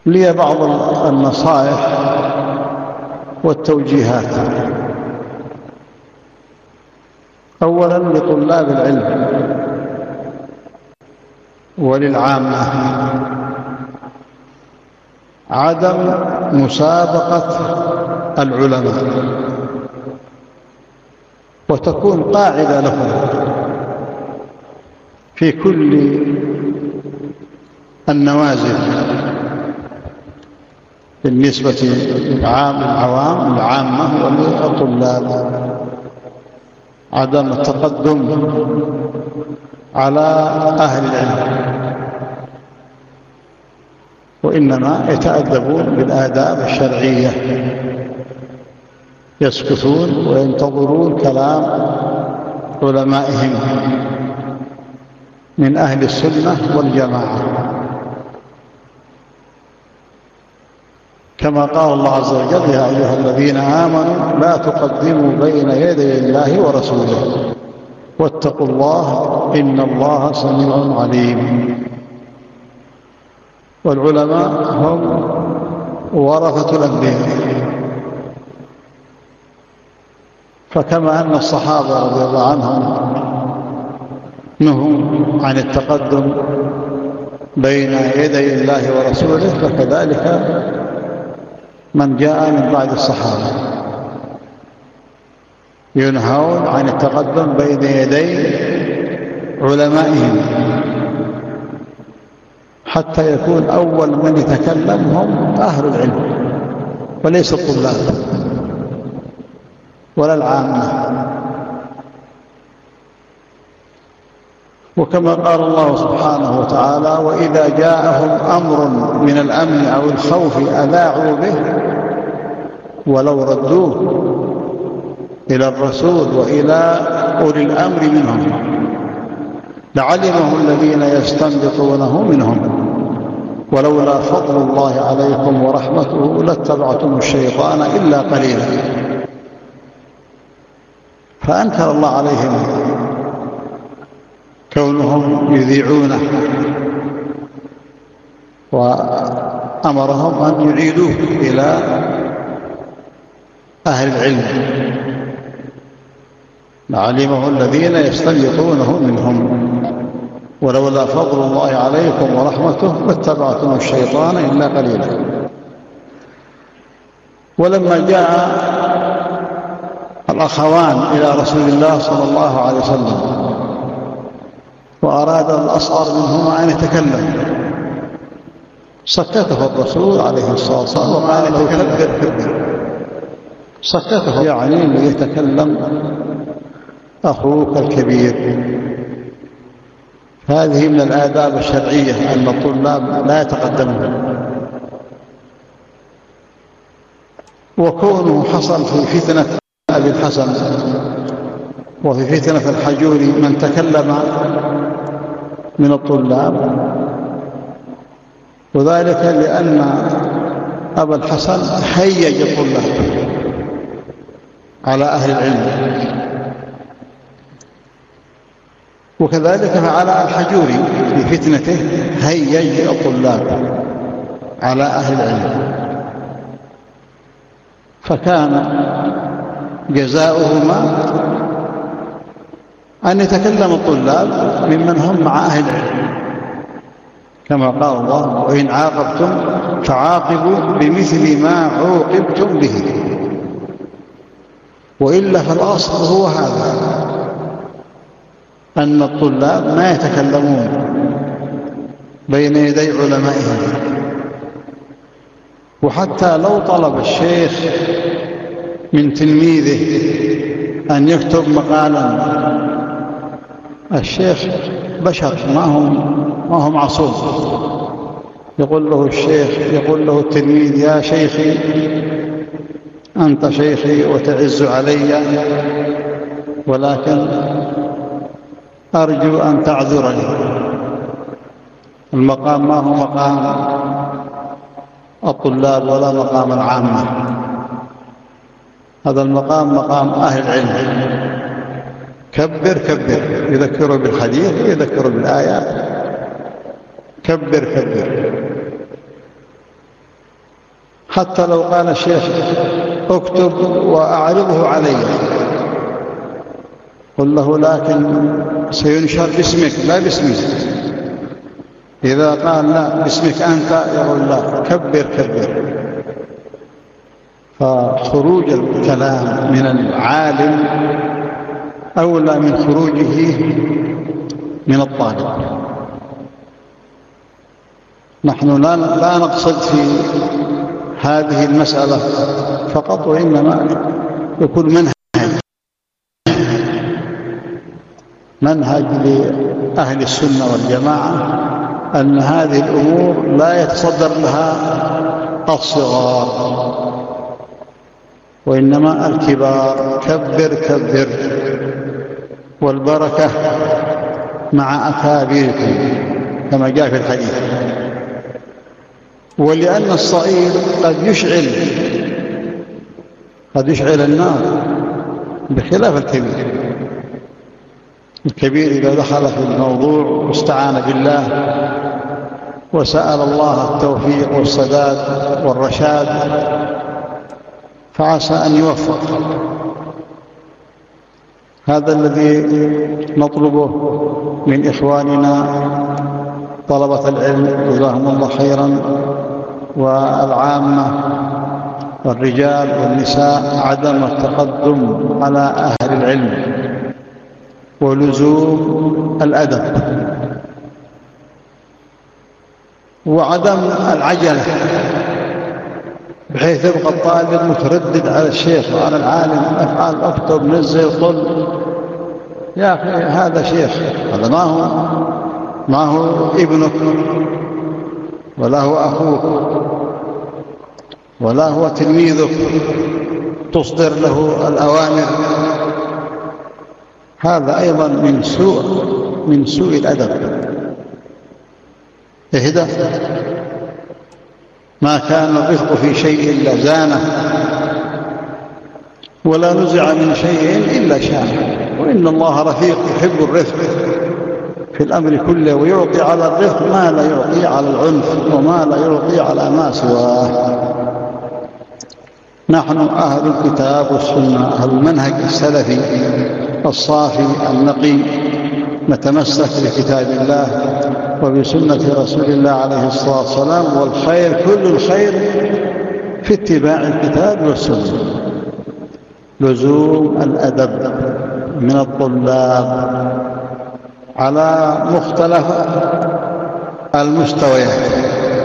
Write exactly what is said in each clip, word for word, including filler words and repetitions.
لي بعض النصائح والتوجيهات. أولا لطلاب العلم وللعامة: عدم مسابقة العلماء، وتكون قاعدة لهم في كل النوازل بالنسبة للعوام العامة وللطلاب: عدم التقدم على أهل العلم، وإنما يتأدبون بالآداب الشرعية، يسكتون وينتظرون كلام علمائهم من أهل السنة والجماعة، كما قال الله عز وجل: يا أيها الذين آمنوا لا تقدموا بين يدي الله ورسوله واتقوا الله إن الله سميع عليم. والعلماء هم ورثة الأنبياء، فكما أن الصحابة رضي الله عنهم نهوا عن التقدم بين يدي الله ورسوله، فكذلك من جاء من بعد الصحابة ينهون عن التقدم بين يدي علمائهم، حتى يكون أول من يتكلم هم أهل العلم وليس الطلاب ولا العامة. وكما قال الله سبحانه وتعالى: وإذا جاءهم أمر من الأمن أو الخوف أذاعوا به ولو ردوه إلى الرسول وإلى أولي الأمر منهم لعلمه الذين يستنبطونه منهم ولولا فضل الله عليكم ورحمته لاتبعتم الشيطان إلا قليلا. فأنكر الله عليهم كونهم يذيعونه، وأمرهم أن يعيدوه إلى أهل العلم لعلمه الذين يستنبطونه منهم ولولا فضل الله عليكم ورحمته لاتبعتم الشيطان إلا قليلا. ولما جاء الأخوان إلى رسول الله صلى الله عليه وسلم وأراد الأصغر منهما أن يتكلم، سكته الرسول عليه الصلاة والسلام وقال له: كبر. سكته يعني ليتكلم أخوك الكبير. هذه من الآداب الشرعية أن الطلاب لا يتقدمون. وكونه حصل في فتنة أبي الحسن وفي فتنة الحجوري من تكلم من الطلاب، وذلك لأن أبا الحسن هيج الطلاب على أهل العلم، وكذلك فعل الحجوري في فتنته هيج الطلاب على أهل العلم، فكان جزاؤهما أن يتكلم الطلاب ممن هم مع أهل العلم، كما قال الله: وإن عاقبتم فعاقبوا بمثل ما عوقبتم به، وإلا فالأصل هو هذا، أن الطلاب ما يتكلمون بين يدي علمائهم. وحتى لو طلب الشيخ من تلميذه أن يكتب مقالا، الشيخ بشر ما هو ما هو معصوم، يقول له الشيخ يقول له التلميذ: يا شيخي أنت شيخي وتعز علي، ولكن أرجو أن تعذرني. المقام ما هو مقام الطلاب ولا مقام العامة، هذا المقام مقام أهل العلم. كبر كبر، يذكروا بالحديث يذكروا بالآيات، كبر كبر. حتى لو قال الشيخ اكتب وأعرضه علي، قل له لكن سينشر باسمك لا باسمي. إذا قال لا باسمك أنت، يقول لا كبر كبر. فخروج الكلام من العالم أولى من خروجه من الطالب. نحن لا لا نقصد في هذه المسألة فقط، وإنما يكون منهج منهج لأهل السنة والجماعة أن هذه الأمور لا يتصدر لها الصغار، وإنما الكبار. كبر كبر، والبركة مع أكابركم كما جاء في الحديث. ولأن الصغير قد يشعل قد يشعل النار بخلاف الكبير. الكبير إذا دخل في الموضوع واستعان بالله وسأل الله التوفيق والسداد والرشاد فعسى أن يوفق. هذا الذي نطلبه من إخواننا طلبة العلم جزاهم الله خيرا، والعامة والرجال والنساء، عدم التقدم على أهل العلم ولزوم الأدب وعدم العجلة، بحيث يبقى الطالب متردد على الشيخ وعلى العالم، افعل اكتب نزل قل. يا أخي هذا شيخ، هذا ما هو ما هو ابنك ولا هو أخوك ولا هو تلميذك تصدر له الأوامر. هذا أيضا من سوء من سوء الأدب. اهدى، ما كان الرفق في شيء إلا زانه، ولا نزع من شيء إلا شانه. وإن الله رفيق يحب الرفق في الأمر كله، ويعطي على الرفق ما لا يعطي على العنف وما لا يعطي على ما سواه. نحن أهل الكتاب والسنة، أهل المنهج السلفي الصافي النقي، نتمسك بكتاب الله وبسنة رسول الله عليه الصلاة والسلام، والخير كل الخير في اتباع الكتاب والسنة. لزوم الأدب من الطلاب على مختلف المستويات،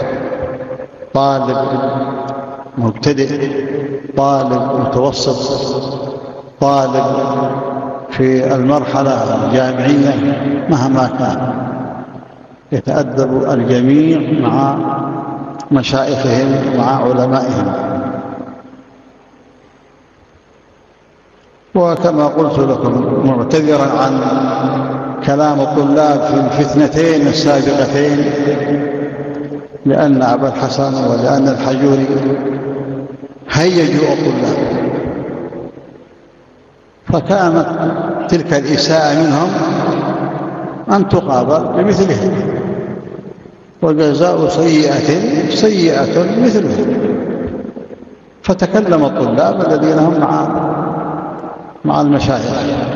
طالب مبتدئ، طالب متوسط، طالب في المرحلة الجامعية، مهما كان يتأدب الجميع مع مشايخهم ومع علمائهم. وكما قلت لكم معتذرا عن كلام الطلاب في الفتنتين السابقتين، لأن أبا الحسن ولأن الحجوري هيجوا الطلاب، فكانت تلك الإساءة منهم أن تقابل بمثله، وجزاء سيئة سيئة مثله. فتكلم الطلاب الذين هم مع مع المشايخ،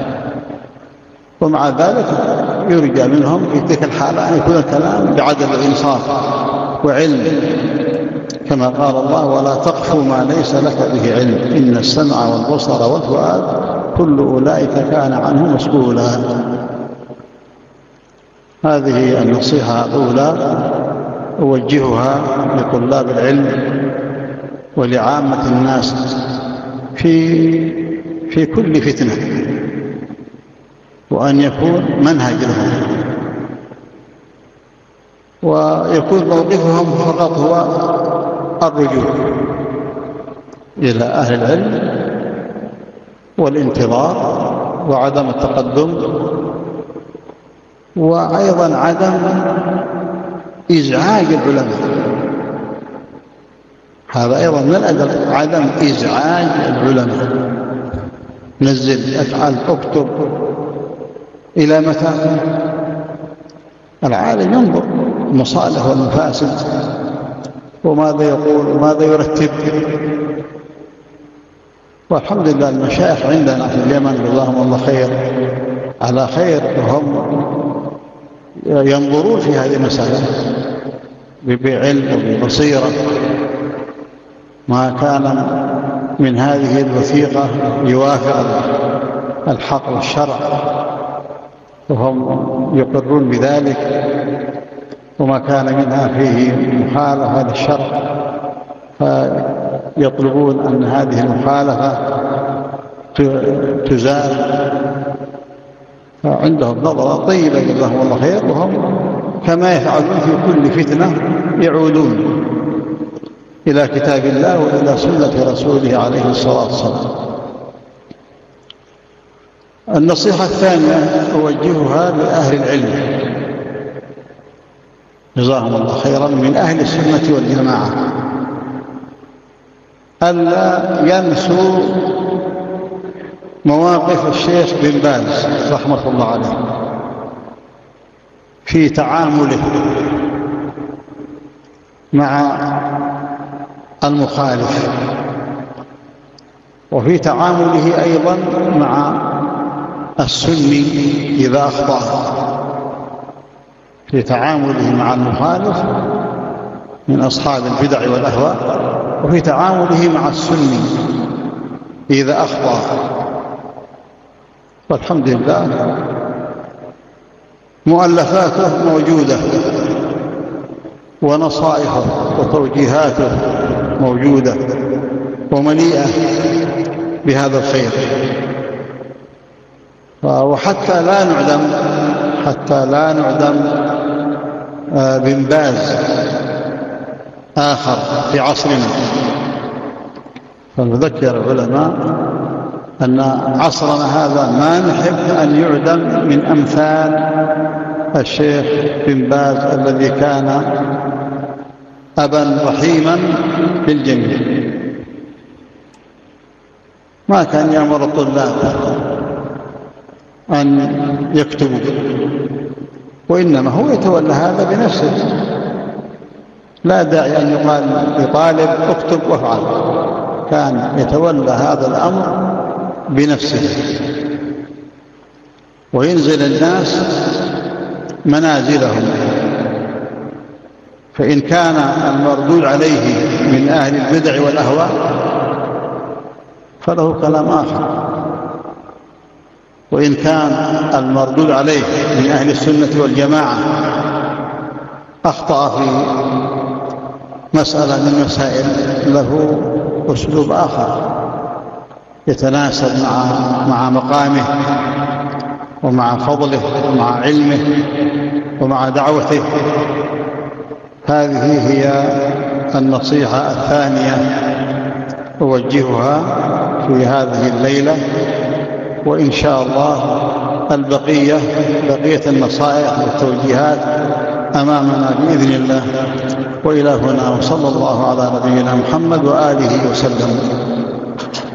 ومع ذلك يرجى منهم في تلك الحالة أن يكون الكلام بعدل الإنصاف وعلم، كما قال الله: ولا تقف ما ليس لك به علم إن السمع والبصر والفؤاد كل أولئك كان عنه مسؤولا. هذه النصيحة الأولى أوجهها لطلاب العلم ولعامة الناس في في كل فتنة، وأن يكون منهج لهم، ويكون موقفهم فقط هو الرجوع إلى أهل العلم والانتظار وعدم التقدم، وأيضا عدم إزعاج العلماء. هذا أيضا من الأدب، عدم إزعاج العلماء. نزل، افعل، اكتب، إلى متى؟ العالم ينظر المصالح والمفاسد وماذا يقول وماذا يرتب. والحمد لله المشايخ عندنا في اليمن جزاهم الله خير على خير، وهم ينظرون في هذه المسألة بعلم وببصيرة. ما كان من هذه الوثيقة يوافق الحق والشرع وهم يقرون بذلك، وما كان منها فيه مخالفة للشرع فيطلبون أن هذه المخالفة تزال. فعندهم نظرة طيبة جزاهم الله خير، وهم كما يفعلون في كل فتنة يعودون إلى كتاب الله وإلى سنة رسوله عليه الصلاة والسلام. النصيحة الثانية أوجهها لأهل العلم جزاهم الله خيرا من أهل السنة والجماعة، ألا ينسوا مواقف الشيخ بن باز رحمة الله عليه في تعامله مع المخالف، وفي تعامله أيضا مع السني إذا أخطأ، في تعامله مع المخالف من أصحاب البدع والأهواء، وفي تعامله مع السني إذا أخطأ. والحمد لله مؤلفاته موجودة ونصائحه وتوجيهاته موجودة ومليئة بهذا الخير. وحتى لا نعدم حتى لا نعدم بن باز آخر في عصرنا، فنذكر العلماء أن عصرنا هذا ما نحب أن يعدم من أمثال الشيخ بن باز الذي كان أبا رحيما بالجميع. ما كان يأمر الطلاب أن يكتبوا، وإنما هو يتولى هذا بنفسه، لا داعي أن يقال لطالب اكتب وافعل، كان يتولى هذا الأمر بنفسه وينزل الناس منازلهم، فإن كان المردود عليه من أهل البدع والأهواء فله كلام آخر، وإن كان المردود عليه من أهل السنة والجماعة أخطأ في مسألة من مسائل له أسلوب آخر يتناسب مع مع مقامه ومع فضله ومع علمه ومع دعوته. هذه هي النصيحة الثانية أوجهها في هذه الليلة، وإن شاء الله البقية بقية النصائح والتوجيهات أمامنا بإذن الله. وإلى هنا، وصلى الله على نبينا محمد وآله وسلم.